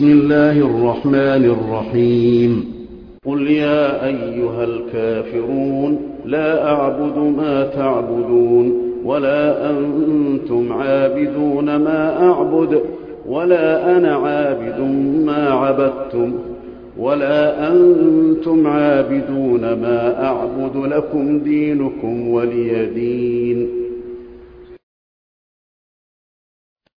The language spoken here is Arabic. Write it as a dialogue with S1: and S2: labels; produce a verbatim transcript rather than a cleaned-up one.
S1: بسم الله الرحمن الرحيم قل يا أيها الكافرون لا أعبد ما تعبدون ولا أنتم عابدون ما أعبد ولا أنا عابد ما عبدتم ولا أنتم عابدون ما أعبد لكم دينكم ولي دين